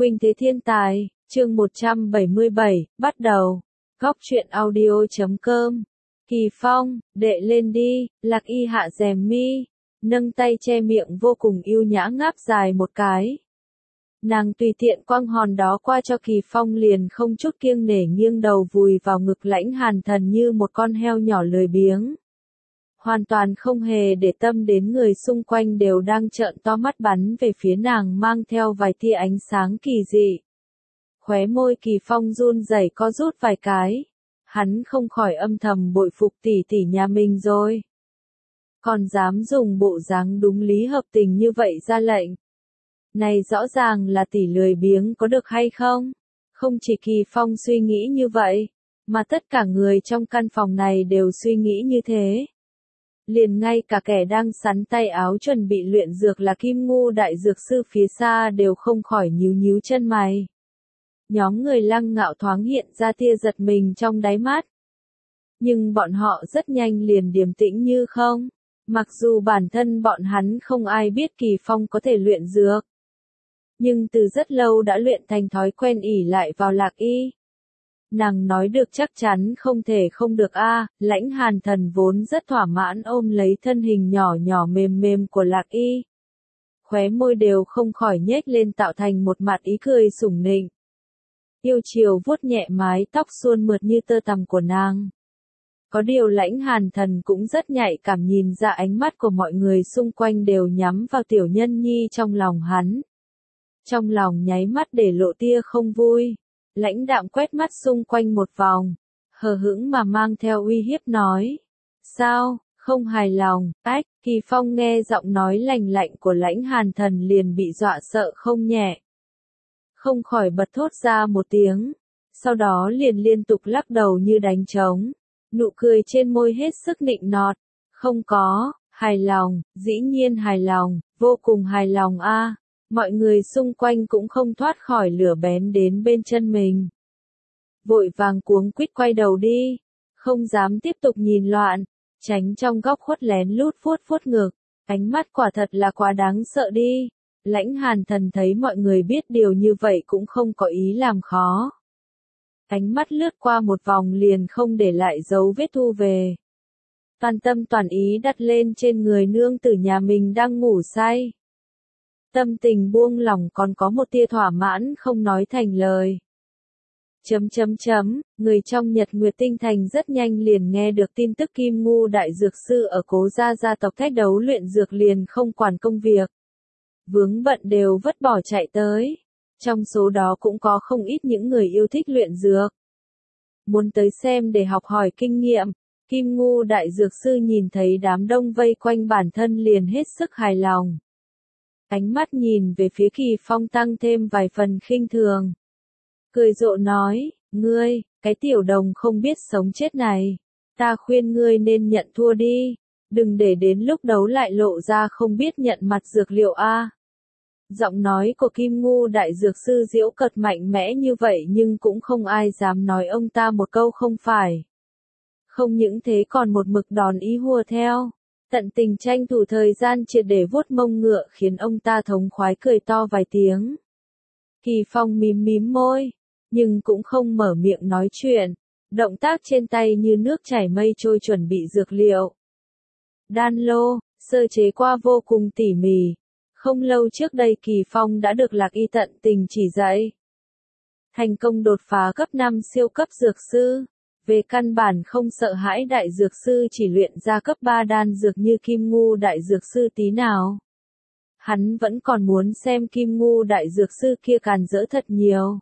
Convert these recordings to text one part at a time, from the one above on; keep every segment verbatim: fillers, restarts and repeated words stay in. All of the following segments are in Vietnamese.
Khuynh Thế Thiên Tài, chương một trăm bảy mươi bảy, bắt đầu. Góc truyện audio chấm com. Kỳ Phong, đệ lên đi, Lạc Y hạ rèm mi, nâng tay che miệng vô cùng yêu nhã ngáp dài một cái. Nàng tùy tiện quăng hòn đó qua cho Kỳ Phong liền không chút kiêng nể nghiêng đầu vùi vào ngực Lãnh Hàn Thần như một con heo nhỏ lười biếng. Hoàn toàn không hề để tâm đến người xung quanh đều đang trợn to mắt bắn về phía nàng mang theo vài tia ánh sáng kỳ dị. Khóe môi Kỳ Phong run rẩy co rút vài cái. Hắn không khỏi âm thầm bội phục tỷ tỷ nhà mình rồi. Còn dám dùng bộ dáng đúng lý hợp tình như vậy ra lệnh. Này rõ ràng là tỷ lười biếng có được hay không? Không chỉ Kỳ Phong suy nghĩ như vậy, mà tất cả người trong căn phòng này đều suy nghĩ như thế. Liền ngay cả kẻ đang sắn tay áo chuẩn bị luyện dược là Kim Ngu đại dược sư phía xa đều không khỏi nhíu nhíu chân mày. Nhóm người Lăng Ngạo thoáng hiện ra tia giật mình trong đáy mắt. Nhưng bọn họ rất nhanh liền điềm tĩnh như không. Mặc dù bản thân bọn hắn không ai biết Kỳ Phong có thể luyện dược. Nhưng từ rất lâu đã luyện thành thói quen ỷ lại vào Lạc Y. Nàng nói được chắc chắn không thể không được a. À, Lãnh Hàn Thần vốn rất thỏa mãn ôm lấy thân hình nhỏ nhỏ mềm mềm của Lạc Y. Khóe môi đều không khỏi nhếch lên tạo thành một mặt ý cười sủng nịnh. Yêu chiều vuốt nhẹ mái tóc suôn mượt như tơ tằm của nàng. Có điều Lãnh Hàn Thần cũng rất nhạy cảm nhìn ra ánh mắt của mọi người xung quanh đều nhắm vào tiểu nhân nhi trong lòng hắn. Trong lòng nháy mắt để lộ tia không vui. Lãnh đạm quét mắt xung quanh một vòng, hờ hững mà mang theo uy hiếp nói. Sao, không hài lòng, ách, Kỳ Phong nghe giọng nói lành lạnh của Lãnh Hàn Thần liền bị dọa sợ không nhẹ. Không khỏi bật thốt ra một tiếng, sau đó liền liên tục lắc đầu như đánh trống, nụ cười trên môi hết sức nịnh nọt. Không có, hài lòng, dĩ nhiên hài lòng, vô cùng hài lòng a. À. Mọi người xung quanh cũng không thoát khỏi lửa bén đến bên chân mình. Vội vàng cuống quýt quay đầu đi, không dám tiếp tục nhìn loạn, tránh trong góc khuất lén lút vuốt vuốt ngực, ánh mắt quả thật là quá đáng sợ đi. Lãnh Hàn Thần thấy mọi người biết điều như vậy cũng không có ý làm khó. Ánh mắt lướt qua một vòng liền không để lại dấu vết thu về. Toàn tâm toàn ý đặt lên trên người nương tử nhà mình đang ngủ say. Tâm tình buông lỏng còn có một tia thỏa mãn không nói thành lời. Chấm chấm chấm, người trong Nhật Nguyệt Tinh Thành rất nhanh liền nghe được tin tức Kim Ngu đại dược sư ở Cố gia gia tộc thách đấu luyện dược liền không quản công việc. Vướng bận đều vứt bỏ chạy tới. Trong số đó cũng có không ít những người yêu thích luyện dược. Muốn tới xem để học hỏi kinh nghiệm, Kim Ngu đại dược sư nhìn thấy đám đông vây quanh bản thân liền hết sức hài lòng. Ánh mắt nhìn về phía Kỳ Phong tăng thêm vài phần khinh thường. Cười rộ nói, ngươi, cái tiểu đồng không biết sống chết này. Ta khuyên ngươi nên nhận thua đi. Đừng để đến lúc đấu lại lộ ra không biết nhận mặt dược liệu a. À. Giọng nói của Kim Ngu đại dược sư giễu cợt mạnh mẽ như vậy nhưng cũng không ai dám nói ông ta một câu không phải. Không những thế còn một mực đòn ý hùa theo. Tận tình tranh thủ thời gian triệt để vuốt mông ngựa khiến ông ta thống khoái cười to vài tiếng. Kỳ Phong mím mím môi, nhưng cũng không mở miệng nói chuyện, động tác trên tay như nước chảy mây trôi chuẩn bị dược liệu. Đan lô, sơ chế qua vô cùng tỉ mỉ, không lâu trước đây Kỳ Phong đã được Lạc Y tận tình chỉ dạy. Thành công đột phá cấp năm siêu cấp dược sư. Về căn bản không sợ hãi đại dược sư chỉ luyện ra cấp ba đan dược như Kim Ngu đại dược sư tí nào. Hắn vẫn còn muốn xem Kim Ngu đại dược sư kia càn rỡ thật nhiều.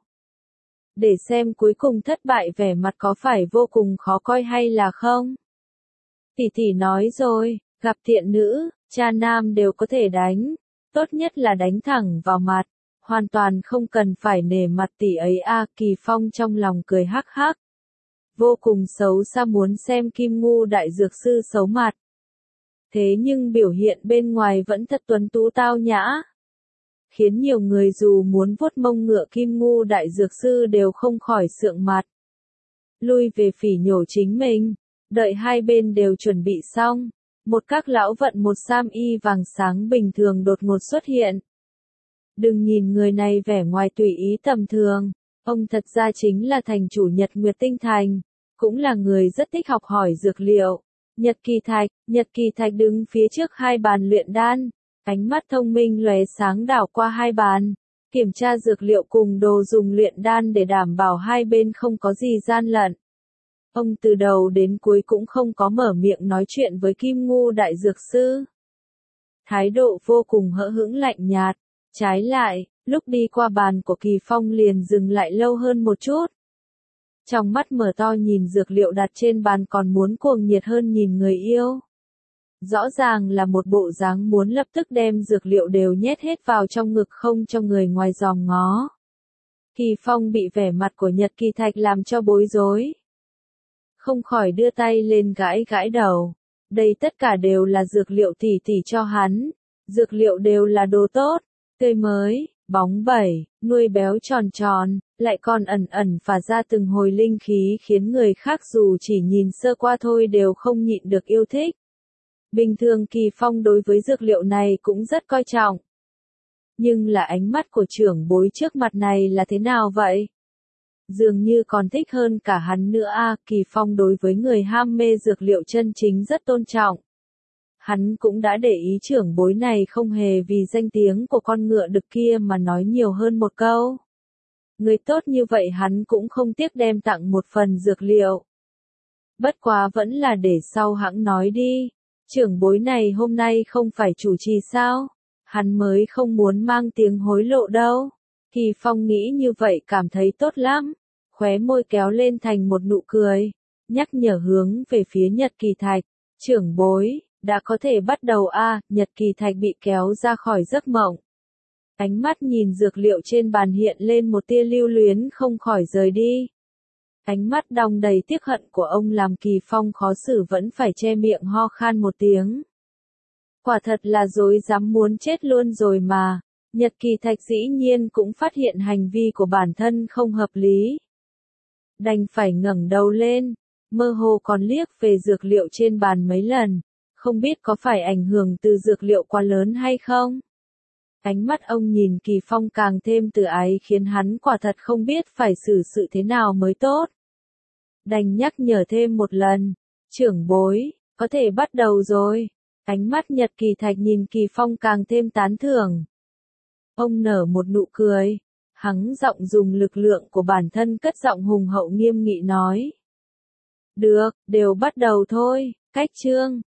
Để xem cuối cùng thất bại vẻ mặt có phải vô cùng khó coi hay là không. Tỷ tỷ nói rồi, gặp thiện nữ, cha nam đều có thể đánh. Tốt nhất là đánh thẳng vào mặt. Hoàn toàn không cần phải nể mặt tỷ ấy a. À, Kỳ Phong trong lòng cười hắc hắc. Vô cùng xấu xa muốn xem Kim Ngu đại dược sư xấu mặt. Thế nhưng biểu hiện bên ngoài vẫn thật tuấn tú tao nhã. Khiến nhiều người dù muốn vuốt mông ngựa Kim Ngu đại dược sư đều không khỏi sượng mặt. Lui về phỉ nhổ chính mình. Đợi hai bên đều chuẩn bị xong. Một các lão vận một sam y vàng sáng bình thường đột ngột xuất hiện. Đừng nhìn người này vẻ ngoài tùy ý tầm thường, ông thật ra chính là thành chủ Nhật Nguyệt Tinh Thành, cũng là người rất thích học hỏi dược liệu. Nhật Kỳ Thạch, Nhật Kỳ Thạch đứng phía trước hai bàn luyện đan, ánh mắt thông minh lóe sáng đảo qua hai bàn, kiểm tra dược liệu cùng đồ dùng luyện đan để đảm bảo hai bên không có gì gian lận. Ông từ đầu đến cuối cũng không có mở miệng nói chuyện với Kim Ngu đại dược sư. Thái độ vô cùng hờ hững lạnh nhạt, trái lại, lúc đi qua bàn của Kỳ Phong liền dừng lại lâu hơn một chút. Trong mắt mở to nhìn dược liệu đặt trên bàn còn muốn cuồng nhiệt hơn nhìn người yêu. Rõ ràng là một bộ dáng muốn lập tức đem dược liệu đều nhét hết vào trong ngực không cho người ngoài dòm ngó. Kỳ Phong bị vẻ mặt của Nhật Kỳ Thạch làm cho bối rối. Không khỏi đưa tay lên gãi gãi đầu. Đây tất cả đều là dược liệu tỉ tỉ cho hắn. Dược liệu đều là đồ tốt, tươi mới, bóng bẩy, nuôi béo tròn tròn, lại còn ẩn ẩn phả ra từng hồi linh khí khiến người khác dù chỉ nhìn sơ qua thôi đều không nhịn được yêu thích. Bình thường Kỳ Phong đối với dược liệu này cũng rất coi trọng. Nhưng là ánh mắt của trưởng bối trước mặt này là thế nào vậy? Dường như còn thích hơn cả hắn nữa a. Kỳ Phong đối với người ham mê dược liệu chân chính rất tôn trọng. Hắn cũng đã để ý trưởng bối này không hề vì danh tiếng của con ngựa đực kia mà nói nhiều hơn một câu. Người tốt như vậy hắn cũng không tiếc đem tặng một phần dược liệu. Bất quá vẫn là để sau hãng nói đi. Trưởng bối này hôm nay không phải chủ trì sao? Hắn mới không muốn mang tiếng hối lộ đâu. Kỳ Phong nghĩ như vậy cảm thấy tốt lắm. Khóe môi kéo lên thành một nụ cười. Nhắc nhở hướng về phía Nhật Kỳ Thạch. Trưởng bối, đã có thể bắt đầu a. À, Nhật Kỳ Thạch bị kéo ra khỏi giấc mộng. Ánh mắt nhìn dược liệu trên bàn hiện lên một tia lưu luyến không khỏi rời đi. Ánh mắt đong đầy tiếc hận của ông làm Kỳ Phong khó xử vẫn phải che miệng ho khan một tiếng. Quả thật là dối dám muốn chết luôn rồi mà. Nhật Kỳ Thạch dĩ nhiên cũng phát hiện hành vi của bản thân không hợp lý. Đành phải ngẩng đầu lên, mơ hồ còn liếc về dược liệu trên bàn mấy lần, không biết có phải ảnh hưởng từ dược liệu quá lớn hay không. Ánh mắt ông nhìn Kỳ Phong càng thêm từ ái khiến hắn quả thật không biết phải xử sự thế nào mới tốt. Đành nhắc nhở thêm một lần, trưởng bối, có thể bắt đầu rồi. Ánh mắt Nhật Kỳ Thạch nhìn Kỳ Phong càng thêm tán thưởng. Ông nở một nụ cười, hắn giọng dùng lực lượng của bản thân cất giọng hùng hậu nghiêm nghị nói. Được, đều bắt đầu thôi, cách chương.